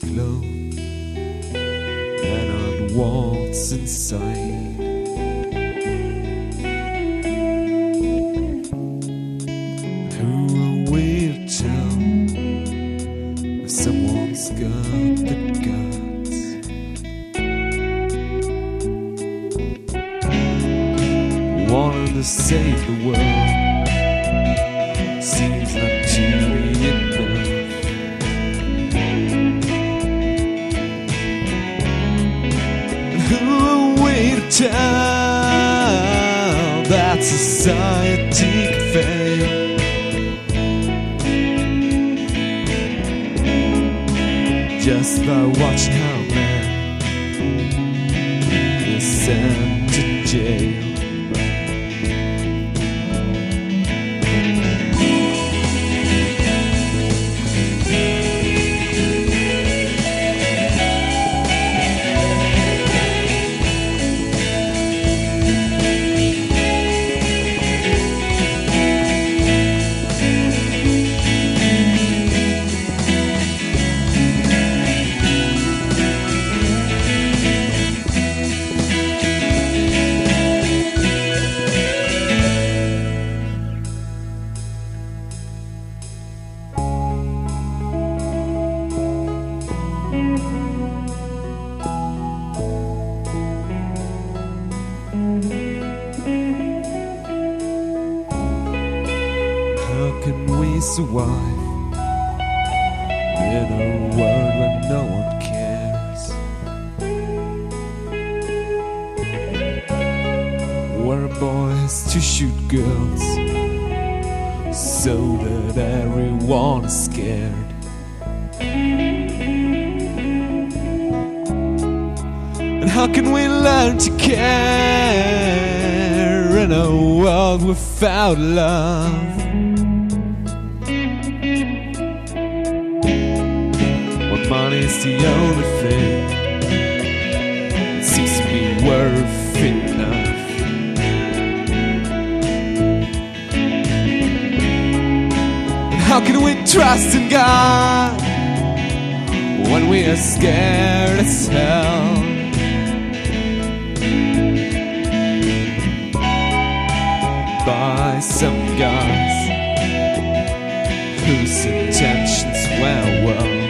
glow, and I'd waltz inside. Who will tell if someone's got the guts? Wanting to save the world seems not to be enough. Who will tell that society can fail? Just by watching how man is sent to jail. How can we survive in a world where no one cares? Where a boy has to shoot girls so that everyone is scared? And how can we learn to care in a world without love? Money's the only thing that seems to be worth enough. And how can we trust in God when we are scared as hell? By some guys whose intentions were well.